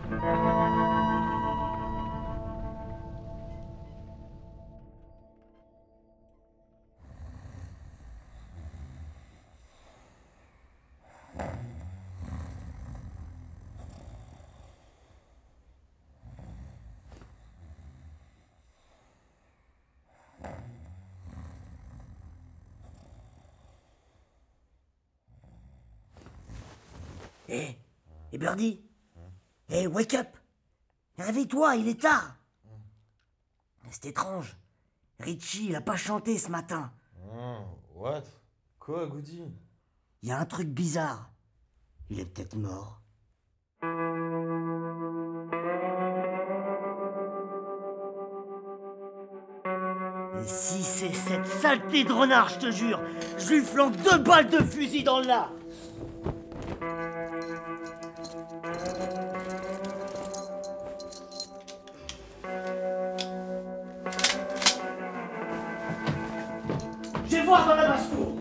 Hé, Birdie. Hé, wake up. Réveille-toi, il est tard. C'est étrange. Richie, il a pas chanté ce matin. What? Quoi, Goody? Il y a un truc bizarre. Il est peut-être mort. Et si c'est cette saleté de renard, je te jure, je lui flanque 2 balles de fusil dans le lard. Je vais voir dans la basse-cour.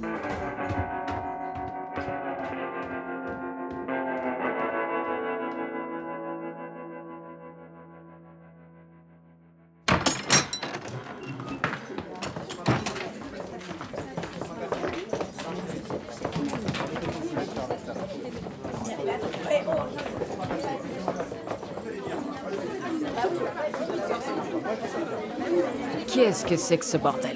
Qu'est-ce que c'est que ce bordel?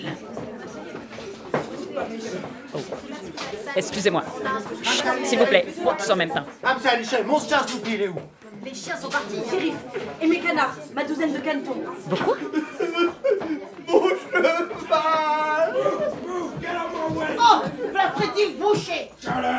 Oh. Excusez-moi. Chut, s'il vous plaît, pas tous en même temps. Ah, monsieur Alichet, mon chien, je l'oublie, il est où? Les chiens sont partis, shérif. Et mes canards, ma douzaine de canetons. Beaucoup? Bouche-le pas! Oh, la Frédéric Boucher.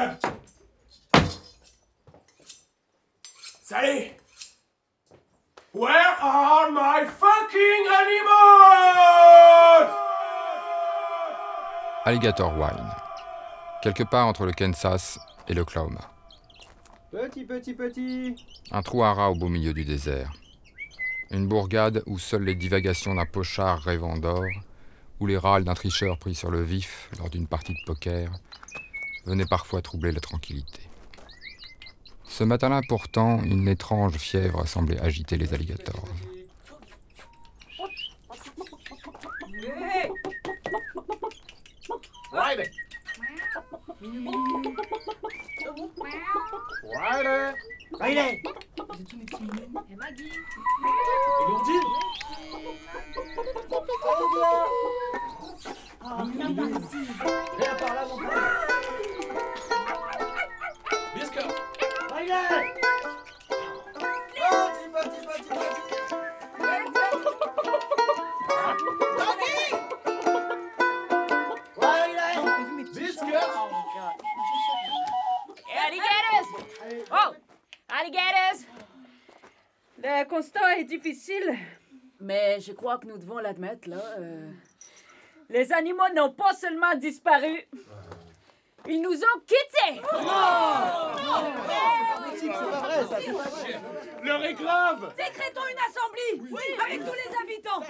Salut! Where are my fucking animals? Alligator Wine. Quelque part entre le Kansas et l'Oklahoma. Petit. Un trou à rats au beau milieu du désert. Une bourgade où seules les divagations d'un pochard rêvant d'or, ou les râles d'un tricheur pris sur le vif lors d'une partie de poker, venaient parfois troubler la tranquillité. Ce matin-là, pourtant, une étrange fièvre semblait agiter les alligators. Riley! Riley! Riley. Et Maggie. Et Lourdine? Viens par là, mon père! Biscuit! Riley. Petit! Riley. Biscuit! Alligators! Oh! Alligators! Le constat est difficile, mais je crois que nous devons l'admettre, là. Les animaux n'ont pas seulement disparu, ils nous ont quittés! L'heure est grave! Décrétons une assemblée. Avec tous les habitants.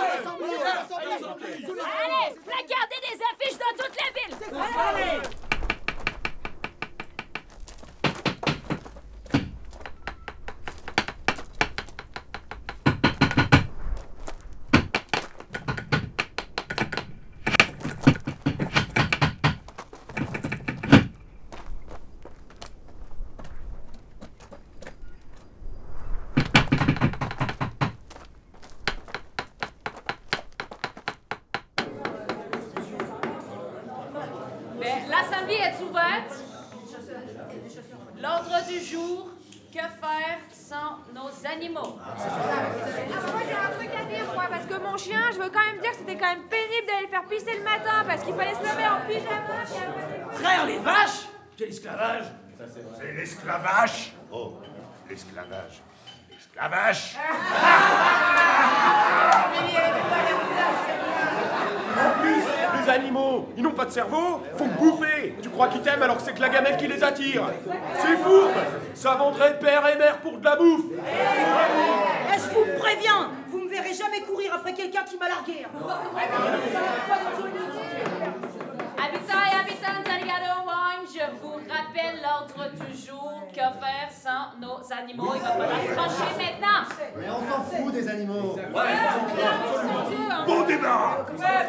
Allez, placardez des affiches dans toute la ville! Allez. L'assemblée est ouverte. L'ordre du jour, que faire sans nos animaux? Moi, j'ai un truc à dire, moi, parce que mon chien, je veux quand même dire que c'était quand même pénible d'aller le faire pisser le matin, parce qu'il fallait se lever en pyjama. Frère, les vaches! Quel esclavage! C'est l'esclavage! Oh, l'esclavage. L'esclavage! En plus, les animaux, ils n'ont pas de cerveau, faut me bouffer. Tu crois qu'ils t'aiment alors que c'est que la gamelle qui les attire? C'est fourbe! Ça vendrait père et mère pour de la bouffe! Je vous préviens, vous me verrez jamais courir après quelqu'un qui m'a largué. Habitants et habitantes d'Alligator Wine, je je vous rappelle l'ordre du jour. Que faire sans nos animaux? Il va falloir trancher maintenant. Mais on s'en fout des animaux. Bon débat.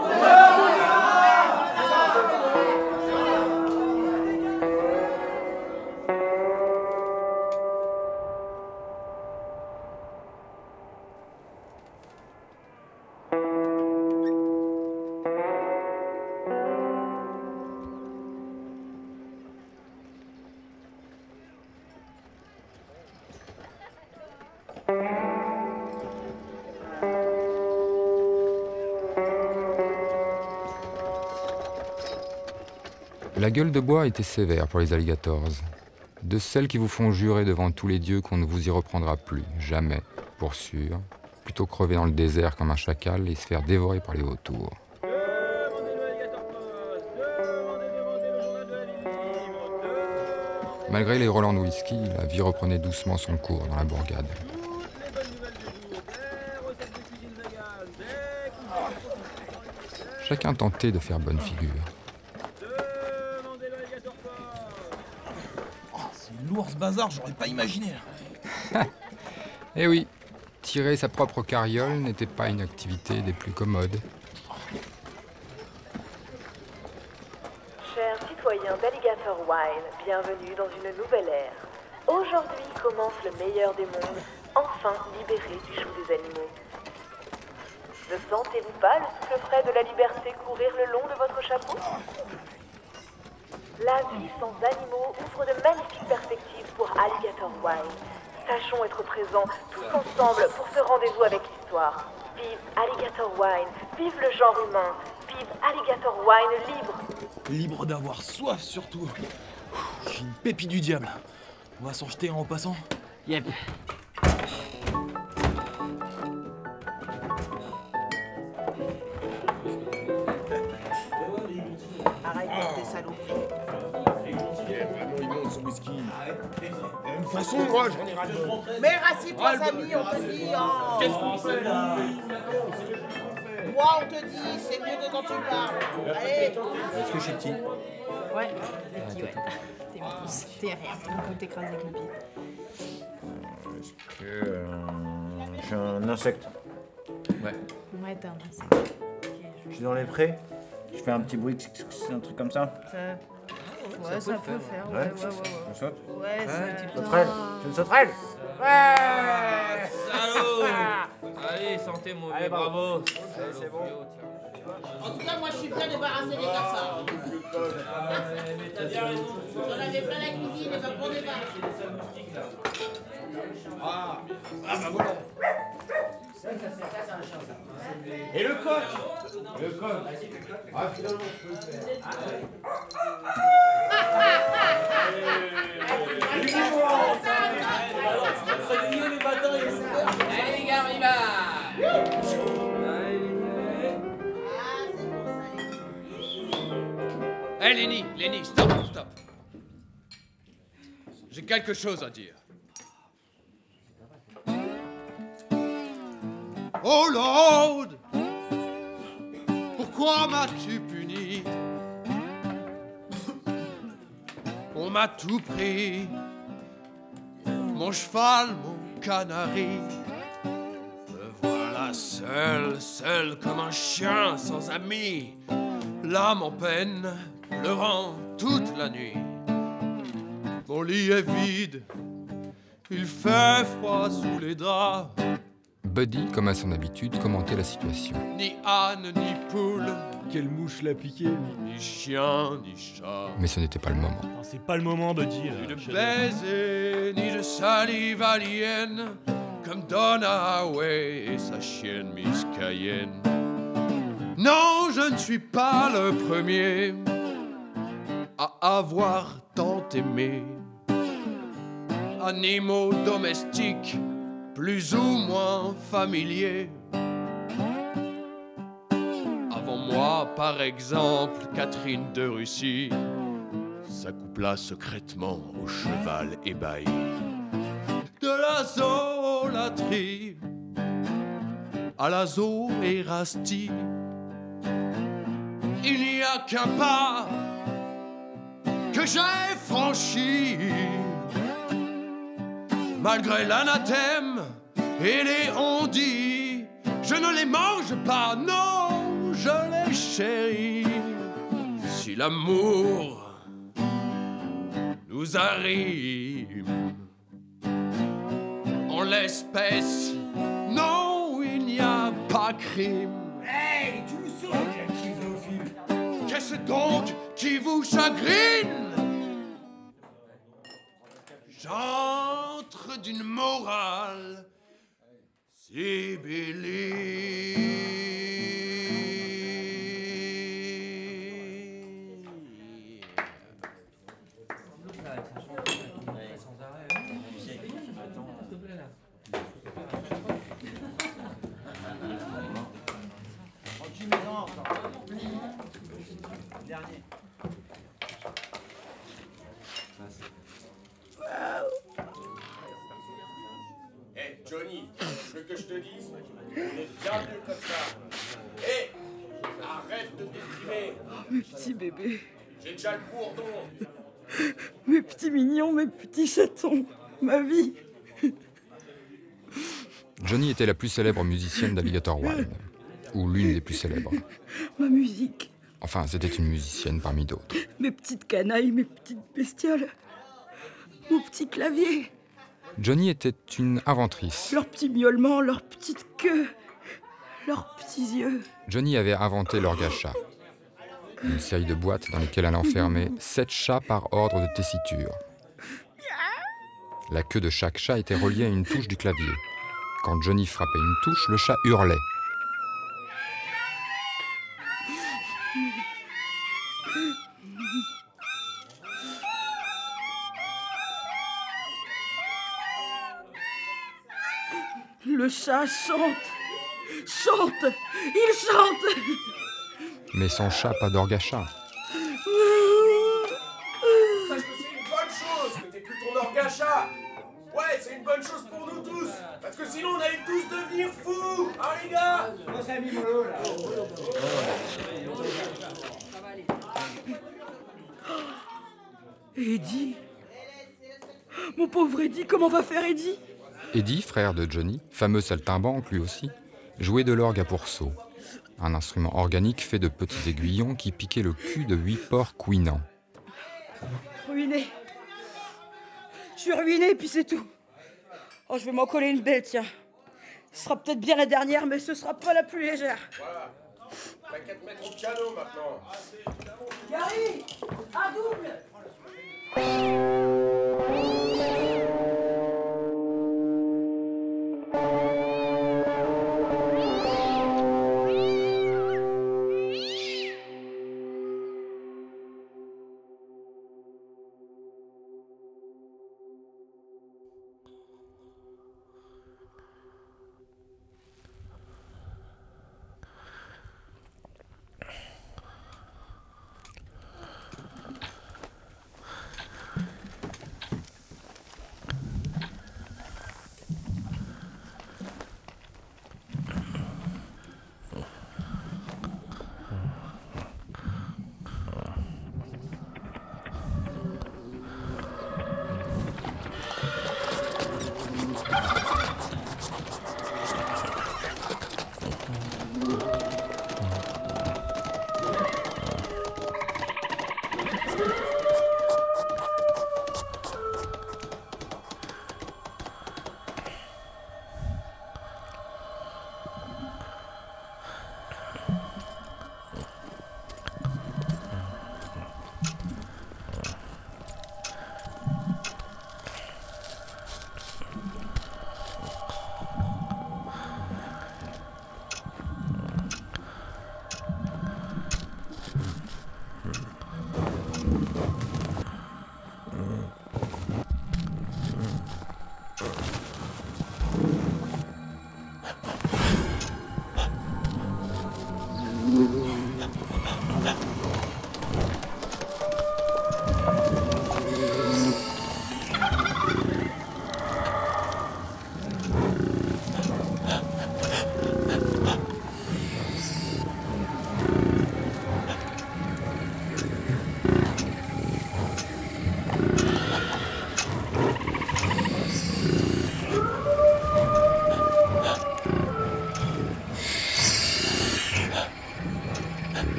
La gueule de bois était sévère pour les alligators. De celles qui vous font jurer devant tous les dieux qu'on ne vous y reprendra plus, jamais, pour sûr. Plutôt crever dans le désert comme un chacal et se faire dévorer par les vautours. Malgré les relents de whisky, la vie reprenait doucement son cours dans la bourgade. Chacun tentait de faire bonne figure. C'est lourd ce bazar, j'aurais pas imaginé. Eh oui, tirer sa propre carriole n'était pas une activité des plus commodes. Chers citoyens d'Alligator Wine, bienvenue dans une nouvelle ère. Aujourd'hui commence le meilleur des mondes, enfin libéré du joug des animaux. Ne sentez-vous pas le souffle frais de la liberté courir le long de votre chapeau? La vie sans animaux ouvre de magnifiques perspectives pour Alligator Wine. Sachons être présents tous ensemble pour ce rendez-vous avec l'histoire. Vive Alligator Wine, vive le genre humain, vive Alligator Wine libre. Libre d'avoir soif surtout. J'ai une pépite du diable. On va s'en jeter en passant. Yep. Arrête tes saloperies. De toute façon, moi, j'en ai ras le bol. Mais rassieds-toi, amis, on te dit. Oh. Qu'est-ce qu'on fait là? Moi, on te dit, c'est mieux que quand tu parles. Allez. Est-ce que je suis petit? Ouais, petit, ouais. T'es mince, t'es rien, on peut t'écraser avec le pied. Est-ce que je suis un insecte? Ouais, t'es un insecte. Je suis dans les prés? Je fais un petit bruit, un truc comme ça? Ouais, ça peut le faire. Ouais. Je saute? Ouais, c'est un petit peu. Sauterelle? Je suis une sauterelle? Ouais! Salaud! Allez, santé, mon vieux, bravo. Allez, c'est bon. En tout cas, moi, je suis bien débarrassé des cafards. Mais t'as bien raison. J'en avais plein la cuisine et pas pour des vaches. Ah bah voilà. Et le coq? Le coq. Ah, finalement, je peux le faire. Allez, les gars, on y va! Hé, Lenny, stop. J'ai quelque chose à dire. Oh Lord, pourquoi m'as-tu puni? On m'a tout pris, mon cheval, mon canari. Me voilà seul comme un chien sans amis, l'âme en peine, pleurant toute la nuit. Mon lit est vide, il fait froid sous les draps. Buddy, comme à son habitude, commentait la situation. Ni âne, ni poule, Quelle mouche l'a piqué, lui? ni chien, ni chat. Mais ce n'était pas le moment. Non, c'est pas le moment, Buddy. Ni de baiser, ni de salive alien, comme Donna Haraway et sa chienne Miss Cayenne. Non, je ne suis pas le premier à avoir tant aimé. Animaux domestiques, plus ou moins familiers. Avant moi, par exemple, Catherine de Russie s'accoupla secrètement au cheval ébahi. De la zoolatrie à la zoérastie, il n'y a qu'un pas que j'ai franchis. Malgré l'anathème et les on-dit, je ne les mange pas, non, je les chéris. Si l'amour nous arrive en l'espèce, non, il n'y a pas crime. Hey, tu le sens, Jack schizophile. Qu'est-ce donc qui vous chagrine? J'entre d'une morale sibyllée. Dernier. Hey, Johnny, tu veux que je te dise? On est bien mieux comme ça. Hé, arrête de déprimer. Mes petits bébés, J'ai déjà le bourdon. mes petits mignons, mes petits chatons, ma vie. Johnny était la plus célèbre musicienne d'Alligator Wine, ou l'une des plus célèbres. Ma musique, Enfin, c'était une musicienne parmi d'autres. mes petites canailles, mes petites bestioles, mon petit clavier, Johnny était une inventrice. leurs petits miaulements, leurs petites queues, leurs petits yeux. Johnny avait inventé l'orgue à chat, une série de boîtes dans lesquelles elle enfermait 7 chats par ordre de tessiture. La queue de chaque chat était reliée à une touche du clavier. Quand Johnny frappait une touche, le chat hurlait. Le chat chante, chante, il chante. Mais son chat, pas d'orgue à chat. Sache que c'est une bonne chose que t'aies plus ton orgue à chat. Ouais, c'est une bonne chose pour nous tous. Parce que sinon, on allait tous devenir fous. Hein, les gars? On s'est mis mollo, là. Eddie, mon pauvre Eddie, comment va faire Eddie? Eddie, frère de Johnny, fameux saltimbanque lui aussi, jouait de l'orgue à pourceau, un instrument organique fait de petits aiguillons qui piquaient le cul de 8 porcs couinants. Ruiné. Je suis ruiné, puis c'est tout. Oh, je vais m'en coller une belle, tiens. Ce sera peut-être bien la dernière, mais ce sera pas la plus légère. Voilà. T'as qu'à te mettre au piano maintenant. Gary, un double.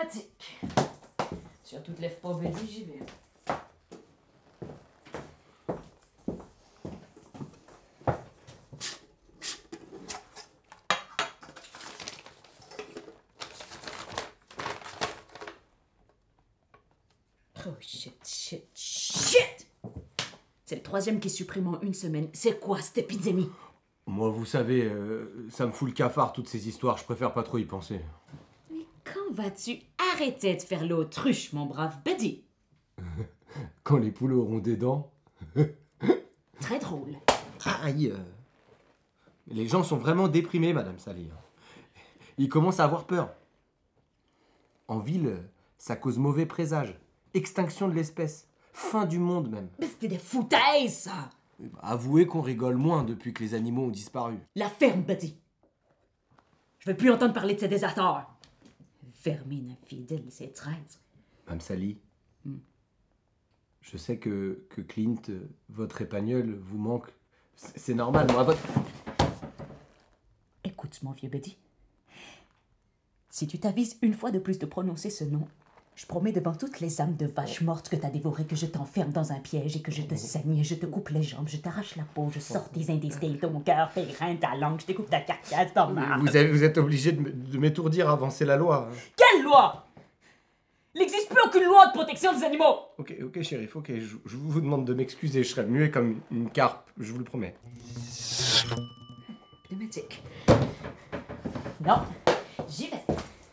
mathématique. Surtout te lève pas, Betty, j'y vais. Oh shit. C'est le 3e qui supprime en une semaine. C'est quoi cette épidémie? Moi, vous savez, ça me fout le cafard toutes ces histoires, je préfère pas trop y penser. Mais quand vas-tu arrêter de faire l'autruche, mon brave Betty? Quand les poules auront des dents. Très drôle. Aïe. Les gens sont vraiment déprimés, Madame Sally. Ils commencent à avoir peur. En ville, ça cause mauvais présage. Extinction de l'espèce. Fin du monde, même. Mais c'était des foutaises, ça! Avouez qu'on rigole moins depuis que les animaux ont disparu. La ferme, Betty! Je veux plus entendre parler de ces déserteurs. Vermine infidèle, c'est traître. Madame Sally, je sais que Clint, votre épagnol, vous manque. C'est normal, moi, votre... Écoute, mon vieux Betty. Si tu t'avises une fois de plus de prononcer ce nom, je promets devant toutes les âmes de vaches mortes que t'as dévorées que je t'enferme dans un piège et que je te saigne, je te coupe les jambes, je t'arrache la peau, je sors tes intestins, ton cœur, tes reins, ta langue, je découpe ta carcasse, ton marre. Vous êtes obligé de m'étourdir avant, c'est la loi. Quelle loi? Il n'existe plus aucune loi de protection des animaux. Ok, shérif, ok, je vous demande de m'excuser, je serai muet comme une carpe, je vous le promets. Pneumatique. Non, j'y vais.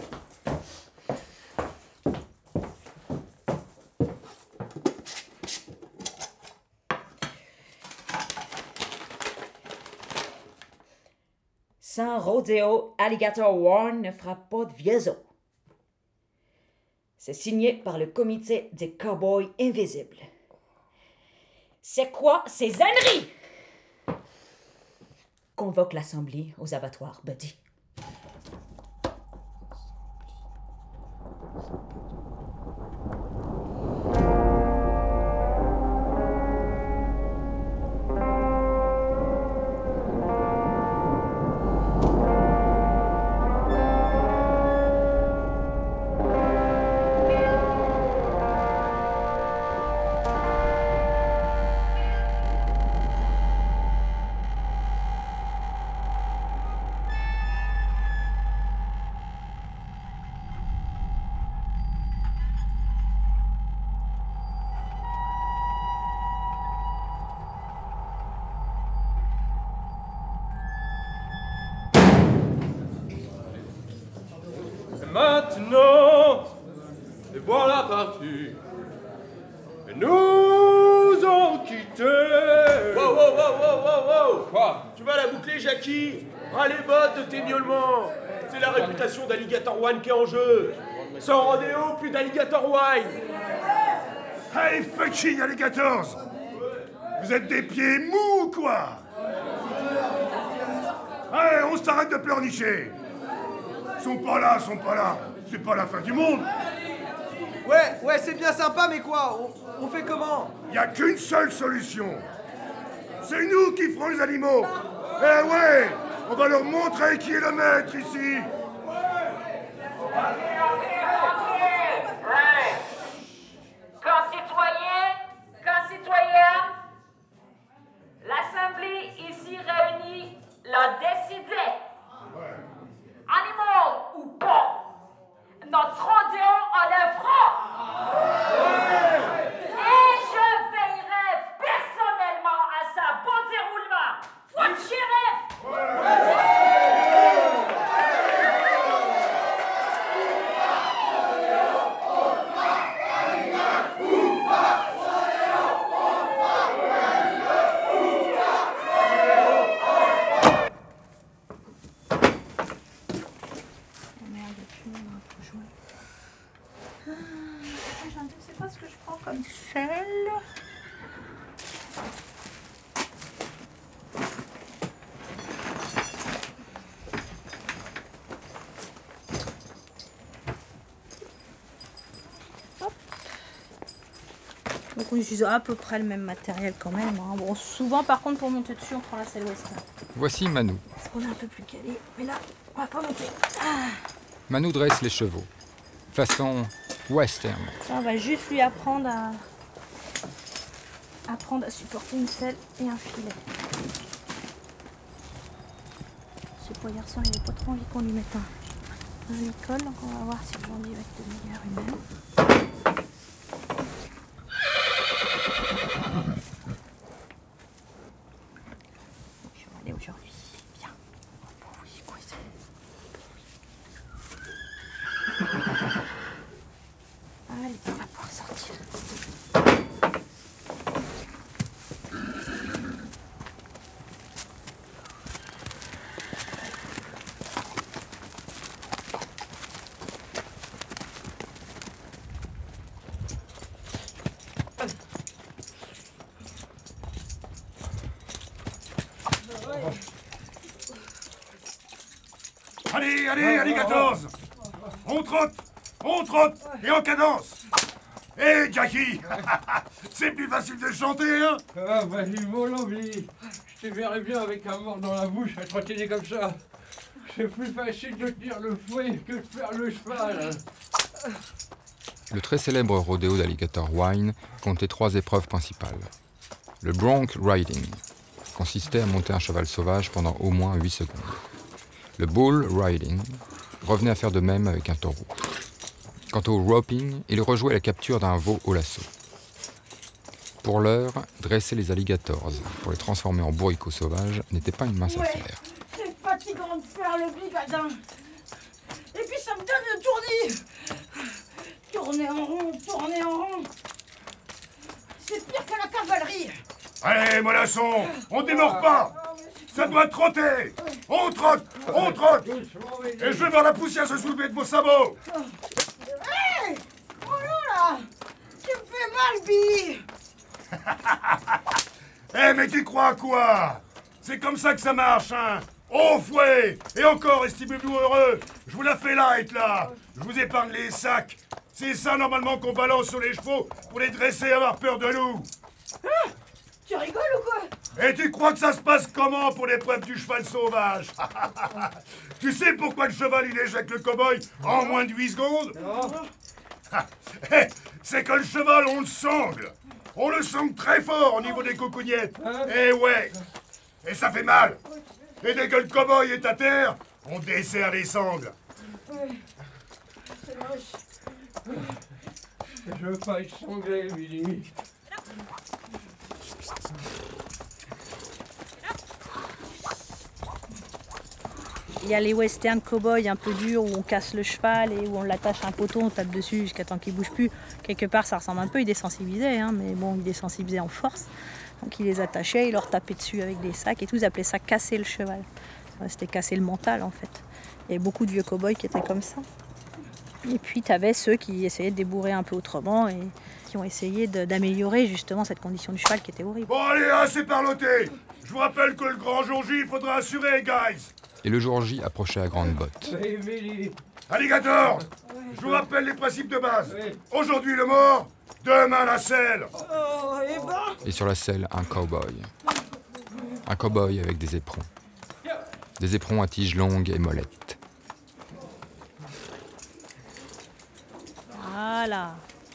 Sans rodéo, Alligator Warren ne fera pas de vieux os. C'est signé par le comité des Cowboys Invisibles. C'est quoi ces âneries? Convoque l'assemblée aux abattoirs, Buddy. Maintenant, les voilà partis. Et nous ont quittés. Wow. Quoi? Tu vas la boucler, Jackie? Ah, les bottes de tes miaulements. C'est la réputation d'Alligator One qui est en jeu. Sans rodéo, plus d'Alligator Wine. Hey, fucking alligators! Vous êtes des pieds mous ou quoi? Allez, on s'arrête de pleurnicher. Sont pas là. C'est pas la fin du monde. Ouais, c'est bien sympa, mais quoi? On fait comment? Y a qu'une seule solution. C'est nous qui ferons les animaux. Eh ouais, on va leur montrer qui est le maître ici. Concitoyens, l'Assemblée ici réunie l'a décidé. Animaux ou pas, notre rodéo a le front. Et je veillerai personnellement à sa bon déroulement. Fouette, shérif! Je sais pas ce que je prends comme sel. Hop. Donc on utilise à peu près le même matériel quand même. Hein. Bon, souvent par contre pour monter dessus on prend la selle Western. Voici Manou. On est un peu plus calé, mais là on va pas monter. Manou dresse les chevaux. façon western. On va juste lui apprendre à supporter une selle et un filet. Ce pauvre garçon, il n'a pas trop envie qu'on lui mette un école, donc on va voir si aujourd'hui va être de meilleure humeur. Je vais aller aujourd'hui. Bien. Pour vous y coincer. Allez, on va pouvoir sortir. Allez, 14. On trotte, et en cadence. Hé, Jackie, c'est plus facile de chanter, hein? Ah, vas-y, mon Lambly. Je te verrais bien avec un mort dans la bouche à trottiner comme ça. C'est plus facile de tenir le fouet que de faire le cheval. Le très célèbre rodéo d'Alligator Wine comptait 3 épreuves principales. Le bronc riding consistait à monter un cheval sauvage pendant au moins 8 secondes. Le bull riding revenait à faire de même avec un taureau. Quant au roping, il rejouait la capture d'un veau au lasso. Pour l'heure, dresser les alligators pour les transformer en bourricots sauvages n'était pas une mince affaire. C'est fatigant de faire le bigadin. Et puis ça me donne le tournis. Tourner en rond. C'est pire que la cavalerie. Allez, mollasson, on démord pas. Ça doit trotter. On trotte. Et je vais voir la poussière se soulever de vos sabots. Hé! Oh là! Tu me fais mal, Billy! Eh, mais tu crois quoi? C'est comme ça que ça marche, hein? Au fouet! Et encore, estimez-vous heureux! Je vous la fais light, là! Je vous épargne les sacs! C'est ça, normalement, qu'on balance sur les chevaux pour les dresser et avoir peur de nous! Ah, tu rigoles ou quoi? Et tu crois que ça se passe comment pour l'épreuve du cheval sauvage? Tu sais pourquoi le cheval, il éjecte le cow-boy en moins de 8 secondes? C'est que le cheval, on le sangle! On le sangle très fort au niveau des coucougnettes! Eh ouais! Et ça fait mal! Et dès que le cow-boy est à terre, on desserre les sangles! C'est moche. Je veux pas être sanglé, Billy. Il y a les western cow-boys un peu durs où on casse le cheval et où on l'attache à un poteau, on tape dessus jusqu'à temps qu'il bouge plus. Quelque part, ça ressemble un peu, ils désensibilisaient, hein, mais bon, ils désensibilisaient en force. Donc ils les attachaient, ils leur tapaient dessus avec des sacs et tout, ils appelaient ça casser le cheval. C'était casser le mental en fait. Il y avait beaucoup de vieux cow-boys qui étaient comme ça. Et puis tu avais ceux qui essayaient de débourrer un peu autrement et qui ont essayé d'améliorer justement cette condition du cheval qui était horrible. Bon allez, assez parloté! Je vous rappelle que le grand jour J, il faudra assurer, guys! Et le jour J approchait à grandes bottes. Alligator! Je vous rappelle les principes de base. Aujourd'hui le mort, demain la selle! Oh, et ben... Et sur la selle, un cow-boy. Un cow-boy avec des éperons. Des éperons à tiges longues et mollettes. Voilà.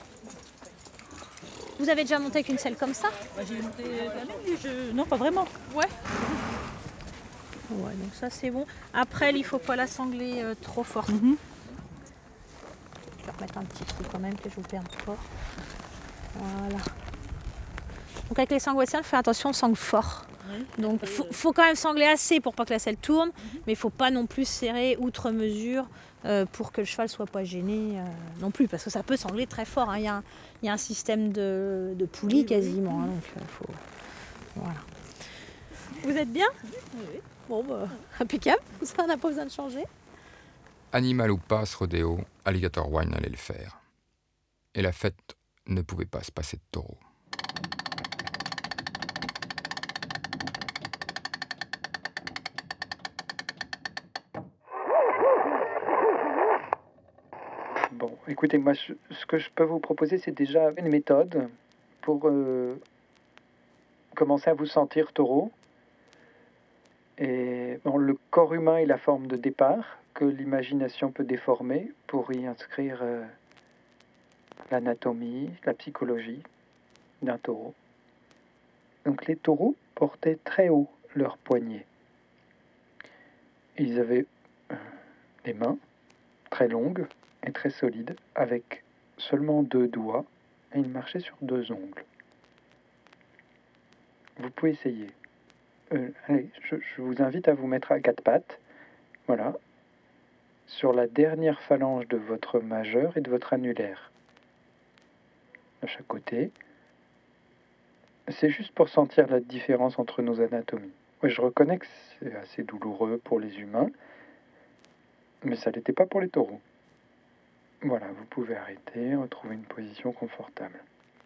Vous avez déjà monté avec une selle comme ça? J'ai monté la même, Non, pas vraiment. Ouais. Ouais, donc ça c'est bon. Après, il faut pas la sangler trop fort. Je vais remettre un petit truc quand même que je vous perde fort. Voilà. Donc avec les sangles western, faites attention, on sangle fort. Donc faut quand même sangler assez pour pas que la selle tourne, mais il faut pas non plus serrer outre mesure pour que le cheval soit pas gêné non plus, parce que ça peut sangler très fort. Hein. Il y a un système de poulie quasiment, hein, donc faut... Voilà. Vous êtes bien? Oui. Bon, bah, impeccable, ça on n'a pas besoin de changer. Animal ou pas, ce rodéo, Alligator Wine allait le faire. Et la fête ne pouvait pas se passer de taureau. Bon, écoutez, moi, ce que je peux vous proposer, c'est déjà une méthode pour commencer à vous sentir taureau. Et bon, le corps humain est la forme de départ, que l'imagination peut déformer pour y inscrire l'anatomie, la psychologie d'un taureau. Donc les taureaux portaient très haut leurs poignets. Ils avaient des mains très longues et très solides, avec seulement 2 doigts, et ils marchaient sur 2 ongles. Vous pouvez essayer. Allez, je vous invite à vous mettre à 4 pattes. Voilà. Sur la dernière phalange de votre majeur et de votre annulaire. De chaque côté. C'est juste pour sentir la différence entre nos anatomies. Ouais, je reconnais que c'est assez douloureux pour les humains, mais ça l'était pas pour les taureaux. Voilà, vous pouvez arrêter, retrouver une position confortable.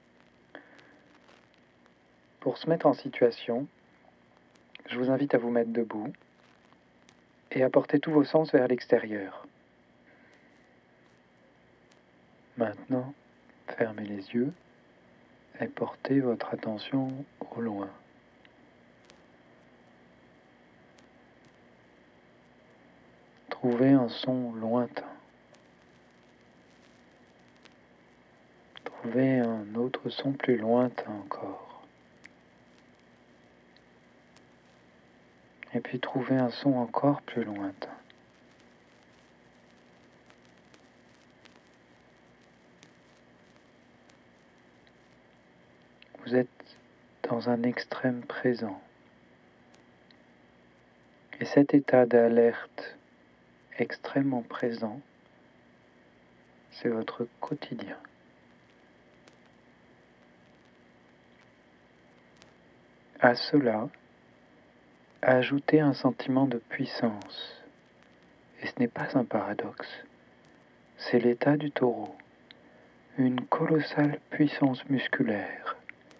Pour se mettre en situation, je vous invite à vous mettre debout et à porter tous vos sens vers l'extérieur. Maintenant, fermez les yeux et portez votre attention au loin. Trouvez un son lointain. Trouvez un autre son plus lointain encore. Et puis trouvez un son encore plus lointain. Vous êtes dans un extrême présent. Et cet état d'alerte extrêmement présent, c'est votre quotidien. À cela, ajoutez un sentiment de puissance. Et ce n'est pas un paradoxe. C'est l'état du taureau. Une colossale puissance musculaire.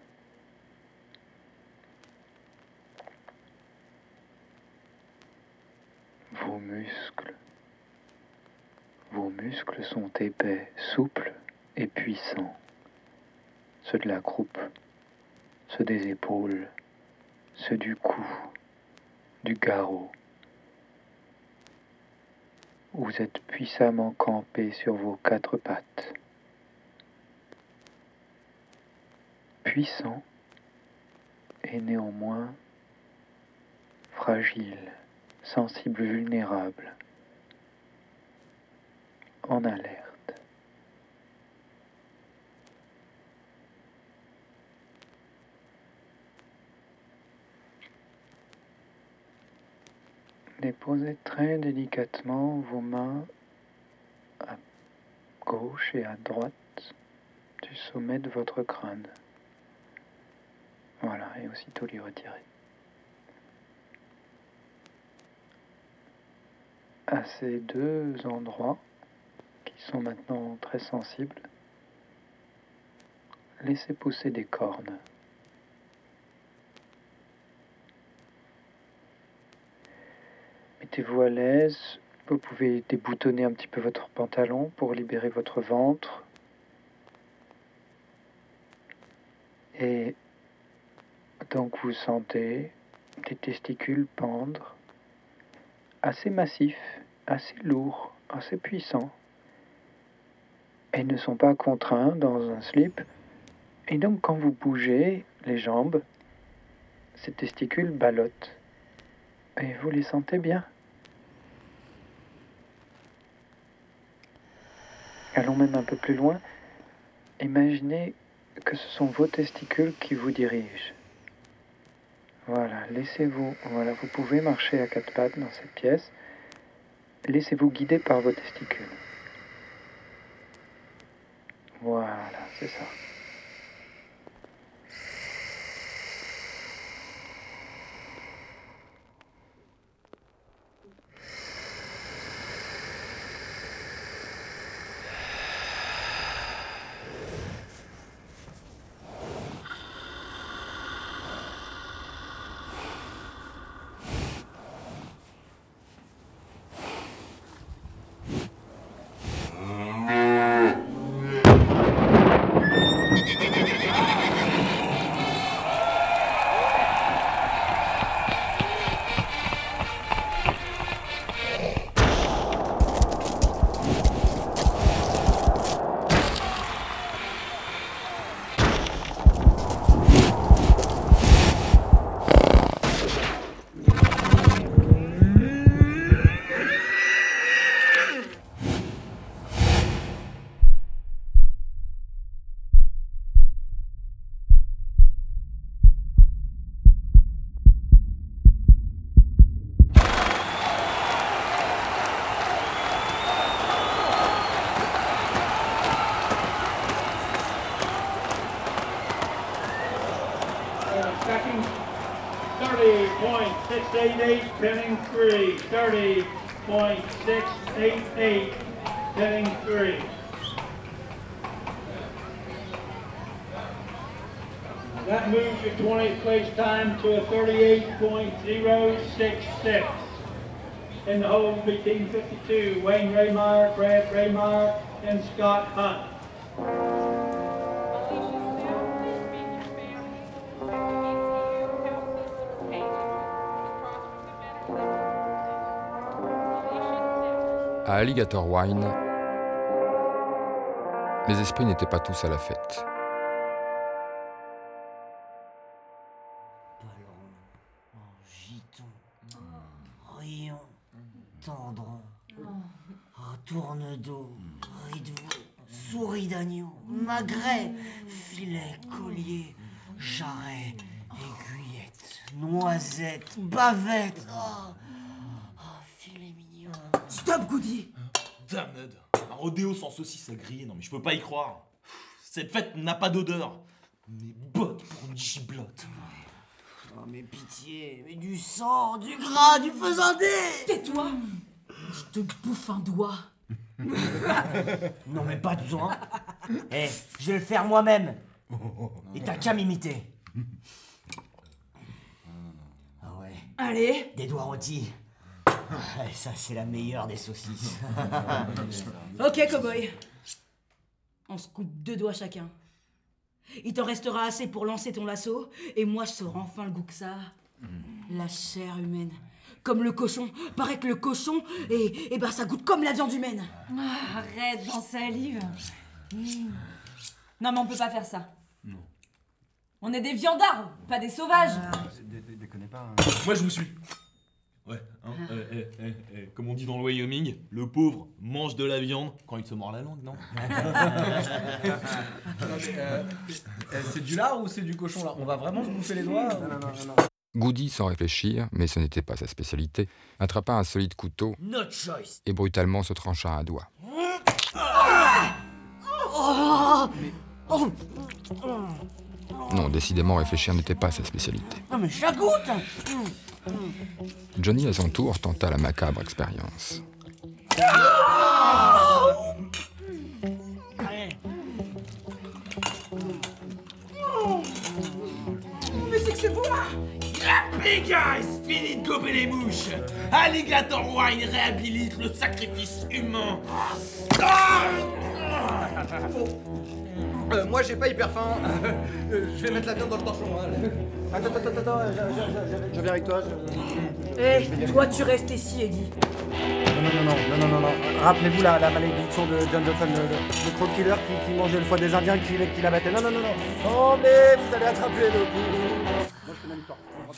Vos muscles sont épais, souples et puissants. Ceux de la croupe, ceux des épaules, ceux du cou, du garrot. Vous êtes puissamment campé sur vos 4 pattes. Puissant et néanmoins fragile, sensible, vulnérable, en alerte. Déposez très délicatement vos mains à gauche et à droite du sommet de votre crâne. Voilà, et aussitôt les retirer. À ces 2 endroits, qui sont maintenant très sensibles, laissez pousser des cornes. Mettez-vous à l'aise, vous pouvez déboutonner un petit peu votre pantalon pour libérer votre ventre. Et donc vous sentez des testicules pendre, assez massifs, assez lourds, assez puissants. Et ils ne sont pas contraints dans un slip. Et donc quand vous bougez les jambes, ces testicules ballottent. Et vous les sentez bien. Allons même un peu plus loin. Imaginez que ce sont vos testicules qui vous dirigent. Voilà, laissez-vous, voilà, vous pouvez marcher à 4 pattes dans cette pièce. Laissez-vous guider par vos testicules. Voilà, c'est ça. 30.688, pinning 3. 30.688, pinning 3. That moves your 20th place time to a 38.066. In the hole will be Team 52, Wayne Raymeyer, Brad Raymeyer, and Scott Hunt. À Alligator Wine, les esprits n'étaient pas tous à la fête. Giton, Rion, Tendron, Tourne-dos, Rideveau, Souris d'agneau, Magret, Filet, Collier, Jarret, Aiguillette, Noisette, Bavette. Filet mignon. Stop, Goody! Damn, Ned. Un rodéo sans saucisse à griller, non mais je peux pas y croire. Cette fête n'a pas d'odeur. Mes bottes pour une giblotte. Oh, mais pitié, mais du sang, du gras, du faisandé! Tais-toi! Je te bouffe un doigt. Non, mais pas besoin. Je vais le faire moi-même. Et t'as qu'à m'imiter. Ah ouais. Allez. Des doigts rôtis. Ça, c'est la meilleure des saucisses. Ok, cowboy. On se coupe 2 doigts chacun. Il t'en restera assez pour lancer ton lasso, et moi je saurai enfin le goût que ça a. La chair humaine. Comme le cochon. Paraît que le cochon, et ben ça goûte comme la viande humaine. Arrête, j'en salive. Non mais on peut pas faire ça. Non. On est des viandards, pas des sauvages. Déconnez pas. Moi je vous suis. Ouais, hein, comme on dit dans le Wyoming, le pauvre mange de la viande quand il se mord la langue, non? C'est du lard ou c'est du cochon là? On va vraiment se bouffer les doigts? Non. Goody, sans réfléchir, mais ce n'était pas sa spécialité, attrapa un solide couteau Not choice. et brutalement se trancha un doigt. Non, décidément, réfléchir n'était pas sa spécialité. Non, mais je la goûte. Johnny, à son tour, tenta la macabre expérience. Mais c'est que c'est bon là! Happy guys, fini de gober les mouches. Alligator Wine réhabilite le sacrifice humain. Moi j'ai pas hyper faim. Je vais mettre la viande dans le torchon. Attends, je viens avec toi. Toi tu restes ici, Eddie. Non. Rappelez-vous la malédiction de John Johnson, le croc-killer qui mangeait le foie des Indiens qui l'abattaient. Non. Oh, mais vous allez attraper le coup. Moi, je connais l'histoire.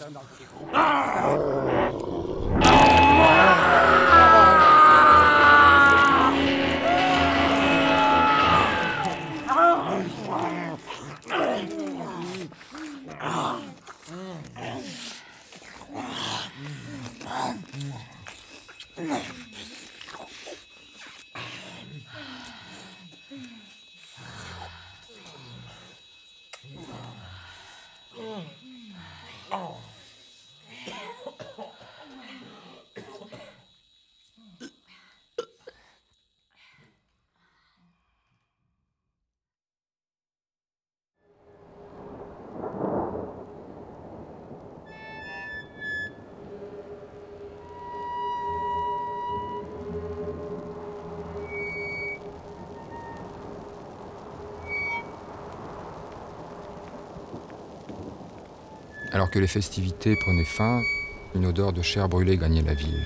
Alors que les festivités prenaient fin, une odeur de chair brûlée gagnait la ville.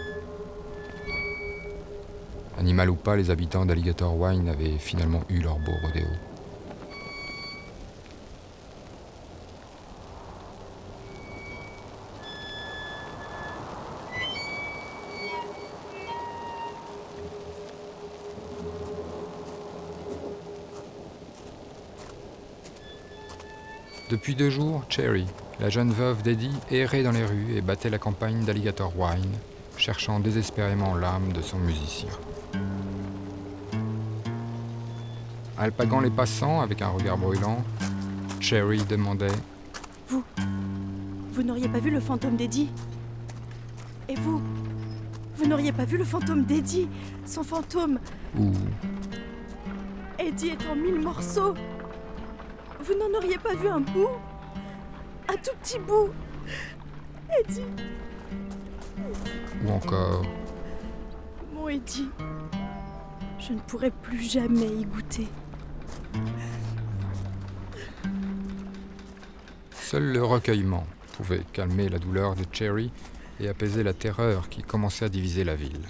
Animal ou pas, les habitants d'Alligator Wine avaient finalement eu leur beau rodéo. Depuis 2 jours, Cherry, la jeune veuve d'Eddie, errait dans les rues et battait la campagne d'Alligator Wine, cherchant désespérément l'âme de son musicien. Alpaguant les passants avec un regard brûlant, Cherry demandait Vous n'auriez pas vu le fantôme d'Eddie? Et vous n'auriez pas vu le fantôme d'Eddie? Son fantôme. Ou Eddie est en 1000 morceaux. Vous n'en auriez pas vu un bout? Un tout petit bout. Eddie. ou encore Mon Eddie. Je ne pourrai plus jamais y goûter. seul le recueillement pouvait calmer la douleur de Cherry et apaiser la terreur qui commençait à diviser la ville.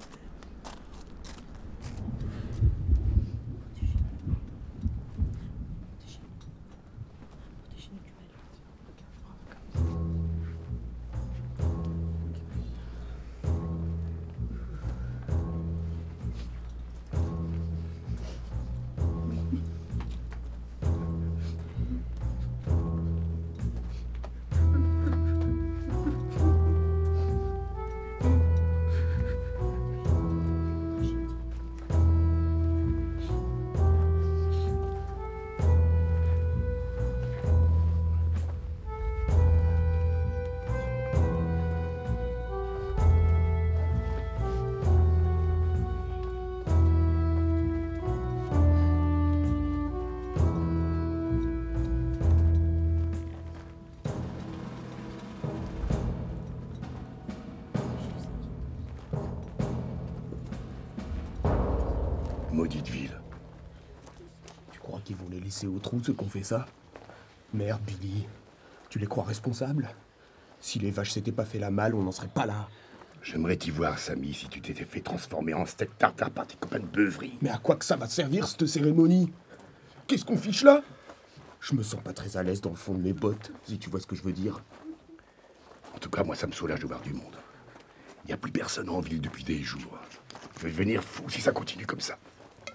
Maudite ville. Tu crois qu'ils vont les laisser au trou, ceux qu'on fait ça? Merde, Billy. Tu les crois responsables? Si les vaches s'étaient pas fait la malle, on n'en serait pas là. J'aimerais t'y voir, Samy, si tu t'étais fait transformer en steak tartare par tes copains de beuverie. Mais à quoi que ça va servir, cette cérémonie? Qu'est-ce qu'on fiche là? Je me sens pas très à l'aise dans le fond de mes bottes, si tu vois ce que je veux dire. En tout cas, moi, ça me soulage de voir du monde. Il n'y a plus personne en ville depuis des jours. Je vais devenir fou si ça continue comme ça.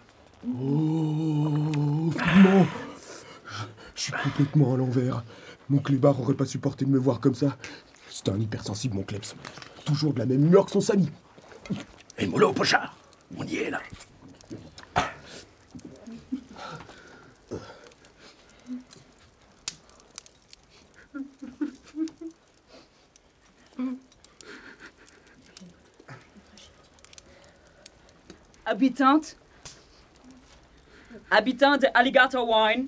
Oh, finalement, je suis complètement à l'envers. Mon clébard aurait pas supporté de me voir comme ça. C'est un hypersensible, mon Klebs. Toujours de la même humeur que son Samy. Et mollo, pochard, on y est là. Habitants de Alligator Wine,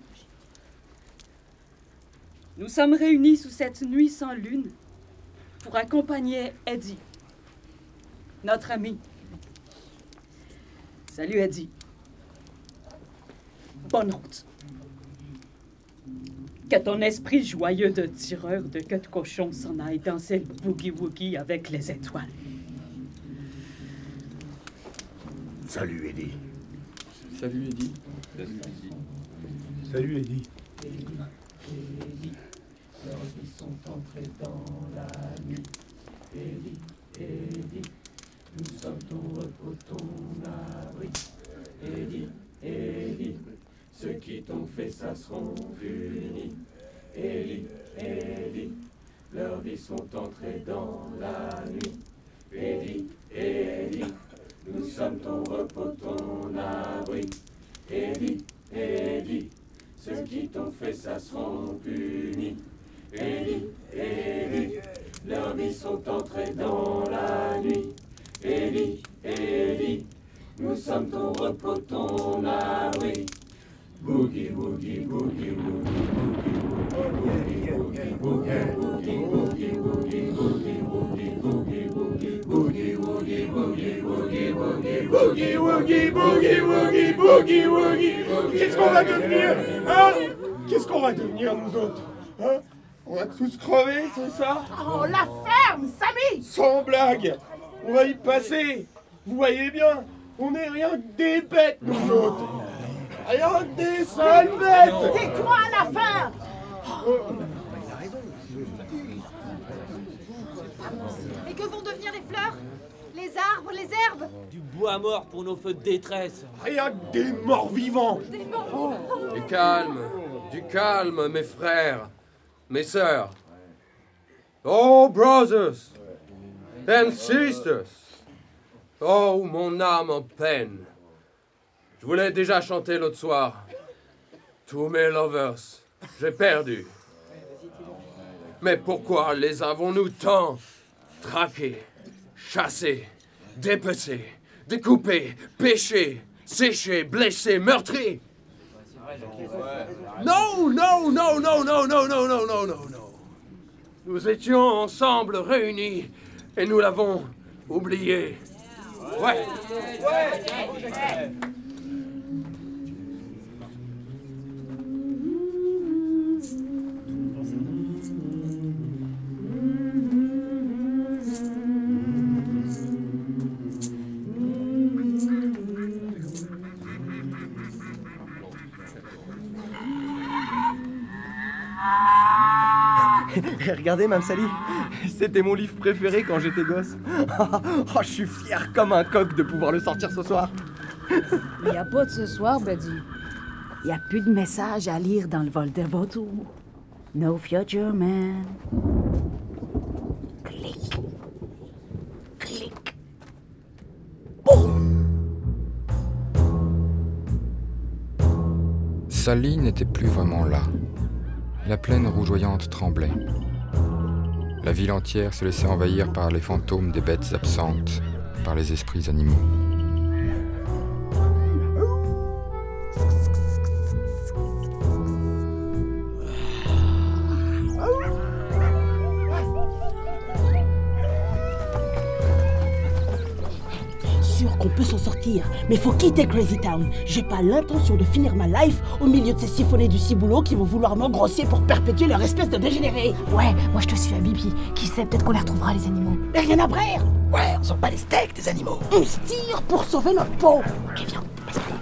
nous sommes réunis sous cette nuit sans lune pour accompagner Eddie, notre ami. Salut Eddie. Bonne route. Que ton esprit joyeux de tireur de queue de cochon s'en aille danser le boogie-woogie avec les étoiles. Salut, Eddie. Salut, Eddie. Salut, Eddie. Leurs vies sont entrées dans la nuit. Eddie, Eddie, nous sommes ton repos, ton abri. Eddie, Eddie, ceux qui t'ont fait ça seront punis. Eddie, Eddie, leurs vies sont entrées dans la nuit. Eddie, Eddie, nous sommes ton repos, ton abri. Eddie, Eddie, ceux qui t'ont fait ça seront punis. Eddie, Eddie, leurs vies sont entrées dans la nuit. Eddie, Eddie, nous sommes ton repos, ton abri. Boogie, woogie, boogie, woogie, boogie, woogie, boogie, woogie, boogie, woogie, boogie, woogie, boogie, woogie, boogie, woogie, boogie, boogie, woogie, boogie, woogie, boogie, woogie. Qu'est-ce qu'on va devenir, hein? Qu'est-ce qu'on va devenir, nous autres, hein? On va tous crever, c'est ça? Oh, la ferme, Samy! Sans blague! On va y passer! Vous voyez bien, on n'est rien que des bêtes, nous autres! Rien que des sales bêtes! Tais-toi à la fin! Et que vont devenir les fleurs? Les arbres, les herbes? Du bois mort pour nos feux de détresse. Rien que des morts vivants! Des morts vivants. Du calme, mes frères, mes sœurs. Oh, brothers and sisters. Oh, mon âme en peine. Je vous l'ai déjà chanté l'autre soir. Tous mes lovers, j'ai perdu. Mais pourquoi les avons-nous tant traqués? chassés, dépecés, découpés, pêchés, séchés, blessés, meurtris. Non, non, non, non, non, non, non, non, non, non, non. Nous étions ensemble réunis et nous l'avons oublié. Ouais. Regardez, Mme Sally, c'était mon livre préféré quand j'étais gosse. Oh, je suis fier comme un coq de pouvoir le sortir ce soir. Il n'y a pas de ce soir, Buddy. Il n'y a plus de messages à lire dans le vol de vautour. No future, man. Clic. Clic. Sally n'était plus vraiment là. La plaine rougeoyante tremblait. La ville entière se laissait envahir par les fantômes des bêtes absentes, par les esprits animaux. Sûr qu'on peut s'en sortir, mais faut quitter Crazy Town. J'ai pas l'intention de finir ma life au milieu de ces siphonnés du ciboulot qui vont vouloir m'engrosser pour perpétuer leur espèce de dégénérés. Ouais, moi je te suis à Bibi. Qui sait, peut-être qu'on les retrouvera les animaux. Et rien à brère. Ouais, on sort pas les steaks des animaux. On se tire pour sauver notre peau. Ok, viens, passe par là.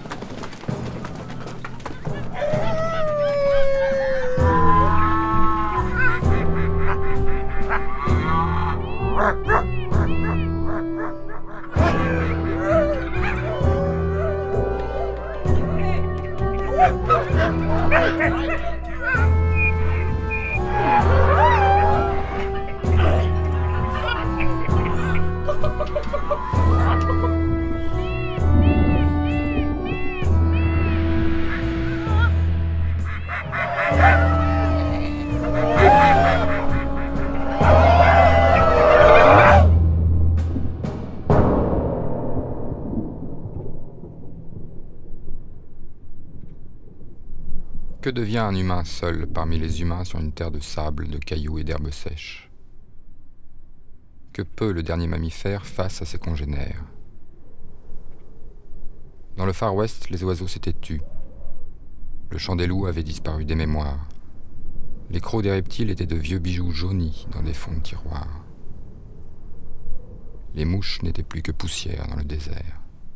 Que devient un humain seul parmi les humains sur une terre de sable, de cailloux et d'herbes sèches? Que peut le dernier mammifère face à ses congénères? Dans le Far West, les oiseaux s'étaient tus. Le chant des loups avait disparu des mémoires. Les crocs des reptiles étaient de vieux bijoux jaunis dans des fonds de tiroirs. Les mouches n'étaient plus que poussière dans le désert.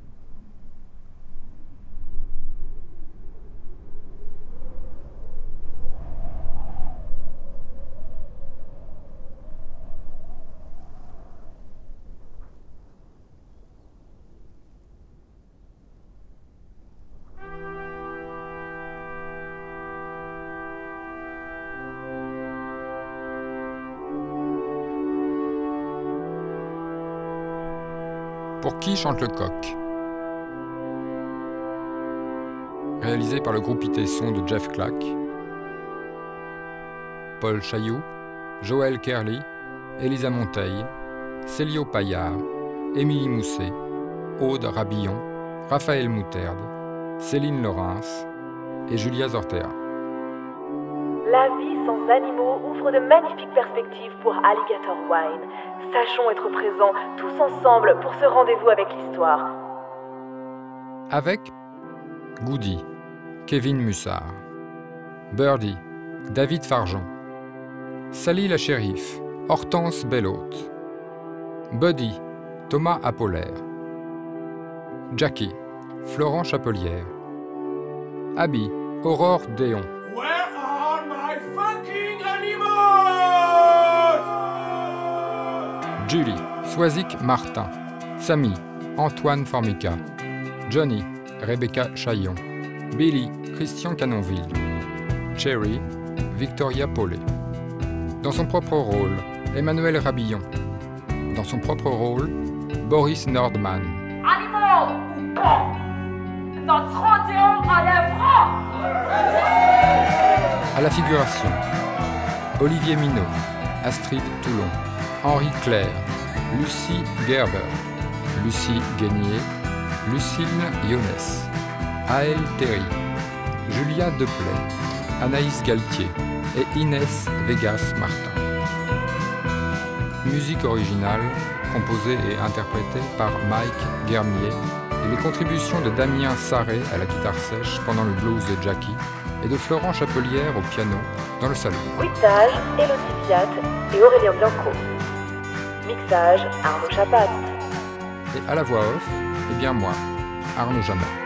Pour qui chante le coq? Réalisé par le groupe IT Son de Jeff Clack, Paul Chailloux, Joël Kerley, Elisa Monteil, Célio Paillard, Émilie Mousset, Aude Rabillon, Raphaël Moutarde, Céline Laurens et Julia Zortea. La vie sans animaux ouvre de magnifiques perspectives pour Alligator Wine. Sachons être présents tous ensemble pour ce rendez-vous avec l'histoire. Avec Goody, Kevin Mussard, Birdie, David Farjean, Sally la shérif, Hortense Bellhôte, Buddy, Thomas Apollaire, Jackie, Florent Chapelière, Abby, Aurore Déon, Where are my fucking animals? Julie, Soisic Martin, Samy, Antoine Formica, Johnny, Rebecca Chaillon, Billy, Christian Canonville, Cherry, Victoria Paulet. Dans son propre rôle, Emmanuel Rabillon. Dans son propre rôle, Boris Nordman. Animaux ou pas, notre 31 enlèvera. À la figuration, Olivier Minot, Astrid Toulon, Henri Claire, Lucie Gerber, Lucie Guénier, Lucille Yonès, Aël Terry, Julia Deplay, Anaïs Galtier et Inès Vegas-Martin. Musique originale, composée et interprétée par Mike Guermier, et les contributions de Damien Sarré à la guitare sèche pendant le blues de Jackie et de Florent Chapelière au piano dans le salon. Mixage, Elodie Fiat et Aurélien Bianco. Mixage, Arnaud Chapat. Et à la voix off, eh bien moi, Arnaud Jamin.